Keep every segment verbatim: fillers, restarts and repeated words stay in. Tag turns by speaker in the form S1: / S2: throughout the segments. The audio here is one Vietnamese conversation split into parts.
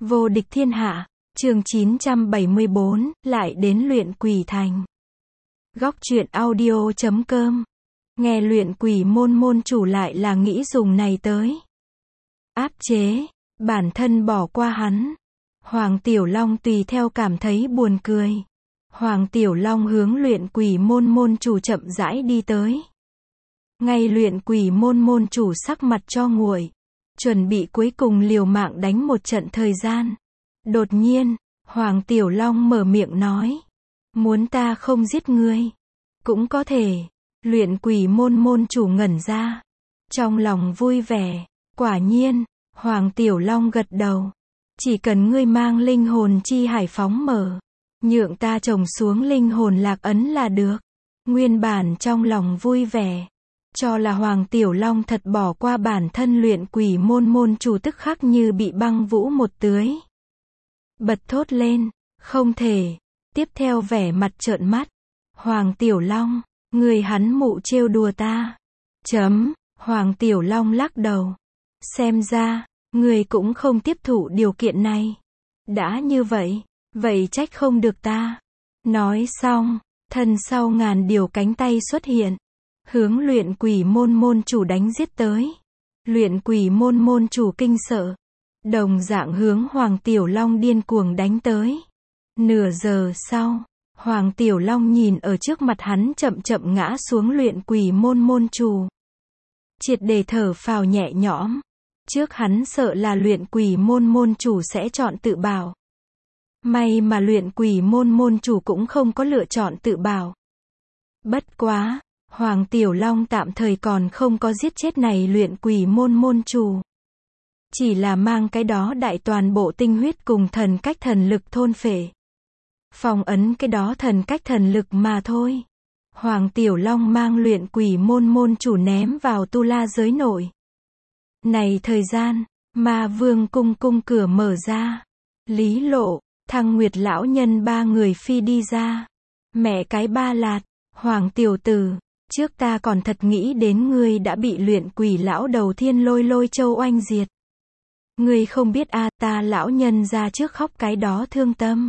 S1: Vô địch thiên hạ, chương chín trăm bảy mươi bốn, lại đến luyện quỷ thành. Góc truyện audio chấm com. Nghe luyện quỷ môn môn chủ lại là nghĩ dùng này tới áp chế, bản thân bỏ qua hắn. Hoàng Tiểu Long tùy theo cảm thấy buồn cười. Hoàng Tiểu Long hướng luyện quỷ môn môn chủ chậm rãi đi tới. Ngay luyện quỷ môn môn chủ sắc mặt cho nguội, chuẩn bị cuối cùng liều mạng đánh một trận thời gian. Đột nhiên, Hoàng Tiểu Long mở miệng nói, muốn ta không giết ngươi, cũng có thể. Luyện quỷ môn môn chủ ngẩn ra, trong lòng vui vẻ. Quả nhiên, Hoàng Tiểu Long gật đầu, chỉ cần ngươi mang linh hồn chi hải phóng mở, nhượng ta trồng xuống linh hồn lạc ấn là được. Nguyên bản trong lòng vui vẻ, cho là Hoàng Tiểu Long thật bỏ qua bản thân, luyện quỷ môn môn chủ tức khắc như bị băng vũ một tưới. Bật thốt lên, không thể. Tiếp theo vẻ mặt trợn mắt, Hoàng Tiểu Long, người hắn mụ trêu đùa ta. Chấm, Hoàng Tiểu Long lắc đầu. Xem ra, người cũng không tiếp thụ điều kiện này. Đã như vậy, vậy trách không được ta. Nói xong, thân sau ngàn điều cánh tay xuất hiện, hướng luyện quỷ môn môn chủ đánh giết tới. Luyện quỷ môn môn chủ kinh sợ, đồng dạng hướng Hoàng Tiểu Long điên cuồng đánh tới. Nửa giờ sau, Hoàng Tiểu Long nhìn ở trước mặt hắn chậm chậm ngã xuống luyện quỷ môn môn chủ, triệt để thở phào nhẹ nhõm. Trước hắn sợ là luyện quỷ môn môn chủ sẽ chọn tự bảo. May mà luyện quỷ môn môn chủ cũng không có lựa chọn tự bảo. Bất quá, Hoàng Tiểu Long tạm thời còn không có giết chết này luyện quỷ môn môn chủ. Chỉ là mang cái đó đại toàn bộ tinh huyết cùng thần cách thần lực thôn phệ, phong ấn cái đó thần cách thần lực mà thôi. Hoàng Tiểu Long mang luyện quỷ môn môn chủ ném vào tu la giới nội. Này thời gian, Ma Vương cung cung cửa mở ra. Lý Lộ, Thăng Nguyệt lão nhân ba người phi đi ra. Mẹ cái Ba Lạt, Hoàng tiểu tử, trước ta còn thật nghĩ đến ngươi đã bị luyện quỷ lão đầu Thiên Lôi Lôi Châu oanh diệt. Ngươi không biết a, à, ta lão nhân ra trước khóc cái đó thương tâm.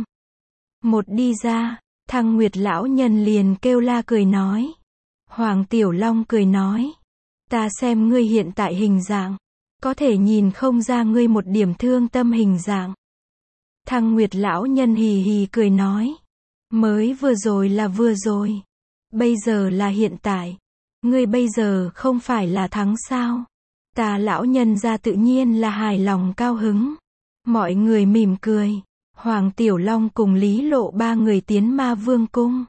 S1: Một đi ra, Thăng Nguyệt lão nhân liền kêu la cười nói. Hoàng Tiểu Long cười nói, ta xem ngươi hiện tại hình dạng, có thể nhìn không ra ngươi một điểm thương tâm hình dạng. Thăng Nguyệt lão nhân hì hì cười nói, mới vừa rồi là vừa rồi, bây giờ là hiện tại. Ngươi bây giờ không phải là thắng sao? Ta lão nhân ra tự nhiên là hài lòng cao hứng. Mọi người mỉm cười. Hoàng Tiểu Long cùng Lý Lộ ba người tiến Ma Vương cung,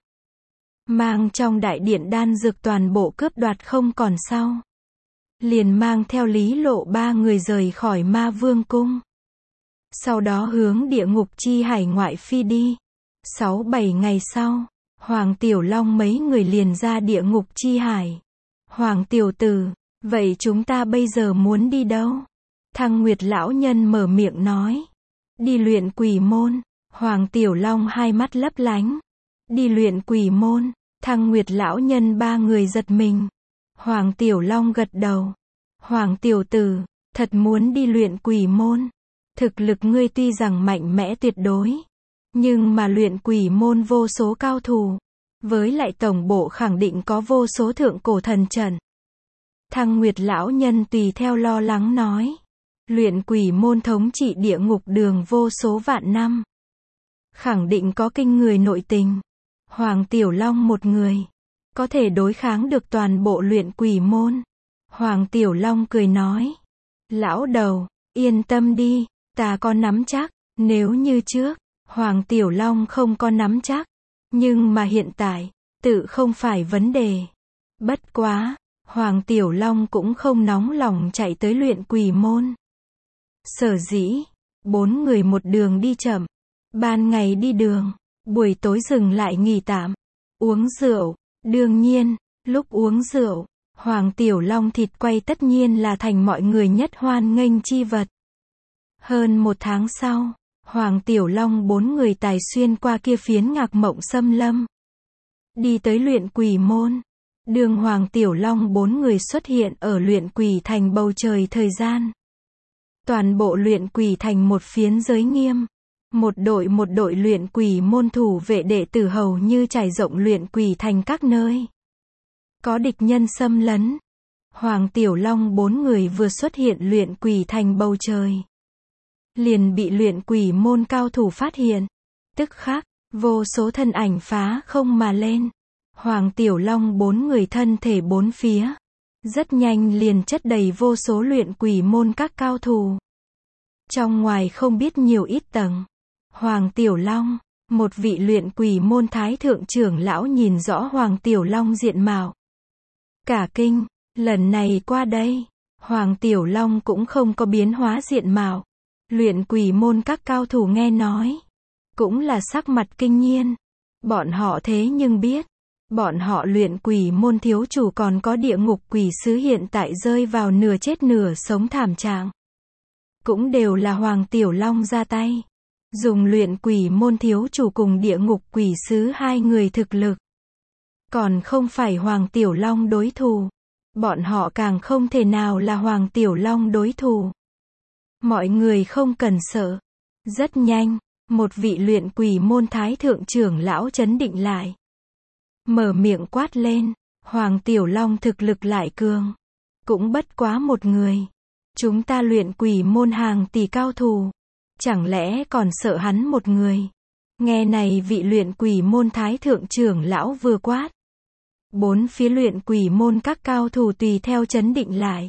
S1: mang trong đại điện đan dược toàn bộ cướp đoạt không còn sau, liền mang theo Lý Lộ ba người rời khỏi Ma Vương cung. Sau đó hướng địa ngục chi hải ngoại phi đi. Sáu bảy ngày sau, Hoàng Tiểu Long mấy người liền ra địa ngục chi hải. Hoàng tiểu tử, vậy chúng ta bây giờ muốn đi đâu? Thăng Nguyệt lão nhân mở miệng nói. Đi luyện quỷ môn. Hoàng Tiểu Long hai mắt lấp lánh. Đi luyện quỷ môn. Thăng Nguyệt lão nhân ba người giật mình. Hoàng Tiểu Long gật đầu. Hoàng tiểu tử, thật muốn đi luyện quỷ môn. Thực lực ngươi tuy rằng mạnh mẽ tuyệt đối, nhưng mà luyện quỷ môn vô số cao thủ, với lại tổng bộ khẳng định có vô số thượng cổ thần trận. Thăng Nguyệt lão nhân tùy theo lo lắng nói. Luyện quỷ môn thống trị địa ngục đường vô số vạn năm, khẳng định có kinh người nội tình. Hoàng Tiểu Long một người, có thể đối kháng được toàn bộ luyện quỷ môn. Hoàng Tiểu Long cười nói. Lão đầu, yên tâm đi, ta có nắm chắc. Nếu như trước, Hoàng Tiểu Long không có nắm chắc, nhưng mà hiện tại, tự không phải vấn đề. Bất quá, Hoàng Tiểu Long cũng không nóng lòng chạy tới luyện quỷ môn. Sở dĩ, bốn người một đường đi chậm, ban ngày đi đường, buổi tối dừng lại nghỉ tạm, uống rượu. Đương nhiên, lúc uống rượu, Hoàng Tiểu Long thịt quay tất nhiên là thành mọi người nhất hoan nghênh chi vật. Hơn một tháng sau, Hoàng Tiểu Long bốn người tài xuyên qua kia phiến ngạc mộng xâm lâm, đi tới luyện quỷ môn. Đường Hoàng Tiểu Long bốn người xuất hiện ở luyện quỷ thành bầu trời thời gian, Toàn bộ luyện quỷ thành một phiến giới nghiêm. Một đội một đội luyện quỷ môn thủ vệ đệ tử hầu như trải rộng luyện quỷ thành các nơi. Có địch nhân xâm lấn. Hoàng Tiểu Long bốn người vừa xuất hiện luyện quỷ thành bầu trời. Liền bị luyện quỷ môn cao thủ phát hiện. Tức khắc, vô số thân ảnh phá không mà lên. Hoàng Tiểu Long bốn người thân thể bốn phía. Rất nhanh liền chất đầy vô số luyện quỷ môn các cao thủ. Trong ngoài không biết nhiều ít tầng. Hoàng Tiểu Long, một vị luyện quỷ môn thái thượng trưởng lão nhìn rõ Hoàng Tiểu Long diện mạo. Cả kinh, lần này qua đây, Hoàng Tiểu Long cũng không có biến hóa diện mạo. Luyện quỷ môn các cao thủ nghe nói, cũng là sắc mặt kinh nhiên. Bọn họ thế nhưng biết, bọn họ luyện quỷ môn thiếu chủ còn có địa ngục quỷ sứ hiện tại rơi vào nửa chết nửa sống thảm trạng. Cũng đều là Hoàng Tiểu Long ra tay. Dùng luyện quỷ môn thiếu chủ cùng địa ngục quỷ sứ hai người thực lực. Còn không phải Hoàng Tiểu Long đối thủ. Bọn họ càng không thể nào là Hoàng Tiểu Long đối thủ. Mọi người không cần sợ. Rất nhanh, một vị luyện quỷ môn thái thượng trưởng lão trấn định lại. Mở miệng quát lên, Hoàng Tiểu Long thực lực lại cường. Cũng bất quá một người. Chúng ta luyện quỷ môn hàng tỷ cao thủ. Chẳng lẽ còn sợ hắn một người? Nghe này vị luyện quỷ môn thái thượng trưởng lão vừa quát. Bốn phía luyện quỷ môn các cao thủ tùy theo trấn định lại.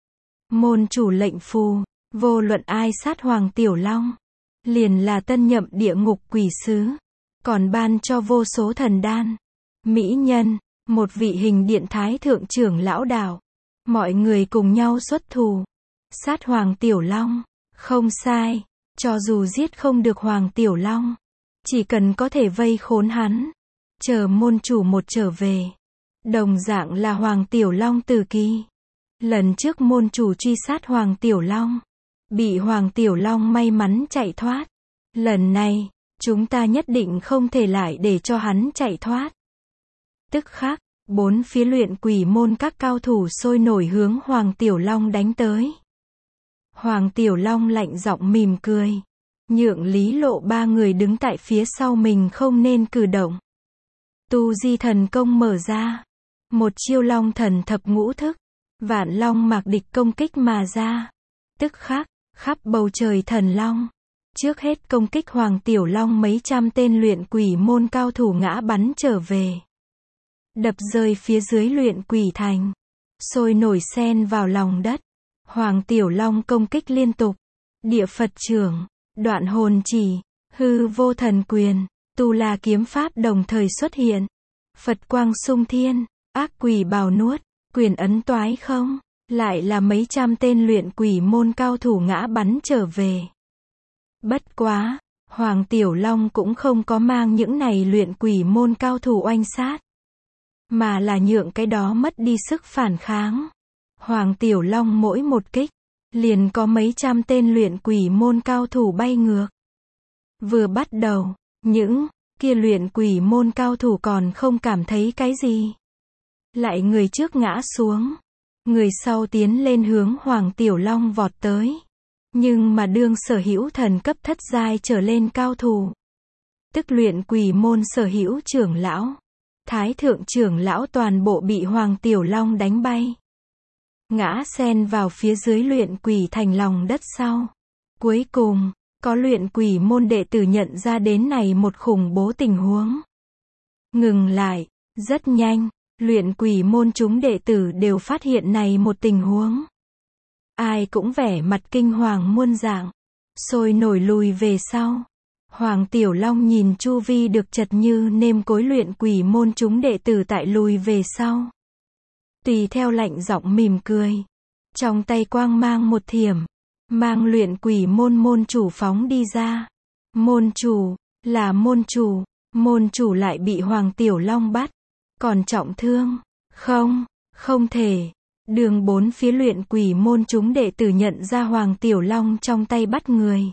S1: Môn chủ lệnh phù, vô luận ai sát Hoàng Tiểu Long, liền là tân nhậm địa ngục quỷ sứ. Còn ban cho vô số thần đan, mỹ nhân, một vị hình điện thái thượng trưởng lão đạo. Mọi người cùng nhau xuất thủ. Sát Hoàng Tiểu Long, không sai. Cho dù giết không được Hoàng Tiểu Long, chỉ cần có thể vây khốn hắn, chờ môn chủ một trở về. Đồng dạng là Hoàng Tiểu Long tử kỳ. Lần trước môn chủ truy sát Hoàng Tiểu Long, bị Hoàng Tiểu Long may mắn chạy thoát. Lần này, chúng ta nhất định không thể lại để cho hắn chạy thoát. Tức khắc, bốn phía luyện quỷ môn các cao thủ sôi nổi hướng Hoàng Tiểu Long đánh tới. Hoàng Tiểu Long lạnh giọng mỉm cười. Nhượng Lý Lộ ba người đứng tại phía sau mình không nên cử động. Tu di thần công mở ra. Một chiêu long thần thập ngũ thức. Vạn long mạc địch công kích mà ra. Tức khắc, khắp bầu trời thần long. Trước hết công kích Hoàng Tiểu Long mấy trăm tên luyện quỷ môn cao thủ ngã bắn trở về. Đập rơi phía dưới luyện quỷ thành. Sôi nổi xen vào lòng đất. Hoàng Tiểu Long công kích liên tục. Địa Phật trưởng, đoạn hồn chỉ, hư vô thần quyền, tu la kiếm pháp đồng thời xuất hiện. Phật quang sung thiên, ác quỷ bào nuốt, quyền ấn toái không. Lại là mấy trăm tên luyện quỷ môn cao thủ ngã bắn trở về. Bất quá, Hoàng Tiểu Long cũng không có mang những này luyện quỷ môn cao thủ oanh sát. Mà là nhượng cái đó mất đi sức phản kháng. Hoàng Tiểu Long mỗi một kích, liền có mấy trăm tên luyện quỷ môn cao thủ bay ngược. Vừa bắt đầu, những kia luyện quỷ môn cao thủ còn không cảm thấy cái gì. Lại người trước ngã xuống, người sau tiến lên hướng Hoàng Tiểu Long vọt tới. Nhưng mà đương sở hữu thần cấp thất giai trở lên cao thủ, tức luyện quỷ môn sở hữu trưởng lão, thái thượng trưởng lão toàn bộ bị Hoàng Tiểu Long đánh bay. Ngã xen vào phía dưới luyện quỷ thành lòng đất sau. Cuối cùng, có luyện quỷ môn đệ tử nhận ra đến này một khủng bố tình huống. Ngừng lại, rất nhanh, luyện quỷ môn chúng đệ tử đều phát hiện này một tình huống. Ai cũng vẻ mặt kinh hoàng muôn dạng, sôi nổi lùi về sau. Hoàng Tiểu Long nhìn chu vi được chật như nêm cối luyện quỷ môn chúng đệ tử tại lùi về sau. Tùy theo lạnh giọng mỉm cười. Trong tay quang mang một thiểm. Mang luyện quỷ môn môn chủ phóng đi ra. Môn chủ, là môn chủ. Môn chủ lại bị Hoàng Tiểu Long bắt. Còn trọng thương. Không, không thể. Đường bốn phía luyện quỷ môn chúng đệ tử nhận ra Hoàng Tiểu Long trong tay bắt người.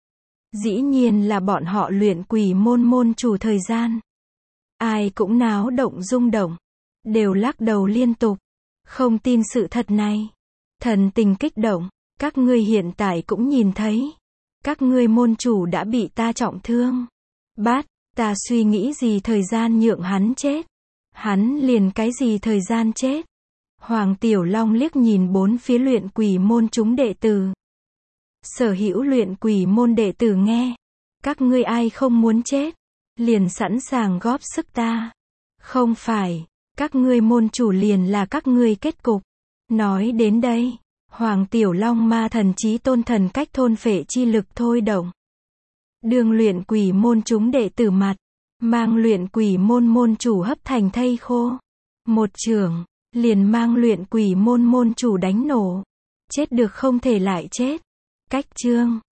S1: Dĩ nhiên là bọn họ luyện quỷ môn môn chủ thời gian. Ai cũng náo động rung động. Đều lắc đầu liên tục. Không tin sự thật này. Thần tình kích động. Các ngươi hiện tại cũng nhìn thấy. Các ngươi môn chủ đã bị ta trọng thương. Bát, ta suy nghĩ gì thời gian nhượng hắn chết. Hắn liền cái gì thời gian chết. Hoàng Tiểu Long liếc nhìn bốn phía luyện quỷ môn chúng đệ tử. Sở hữu luyện quỷ môn đệ tử nghe. Các ngươi ai không muốn chết, liền sẵn sàng góp sức ta. Không phải, các ngươi môn chủ liền là các ngươi kết cục. Nói đến đây, Hoàng Tiểu Long ma thần chí tôn thần cách thôn phệ chi lực thôi động. Đường luyện quỷ môn chúng đệ tử mặt, mang luyện quỷ môn môn chủ hấp thành thây khô. Một chưởng, liền mang luyện quỷ môn môn chủ đánh nổ. Chết được không thể lại chết. Cách chương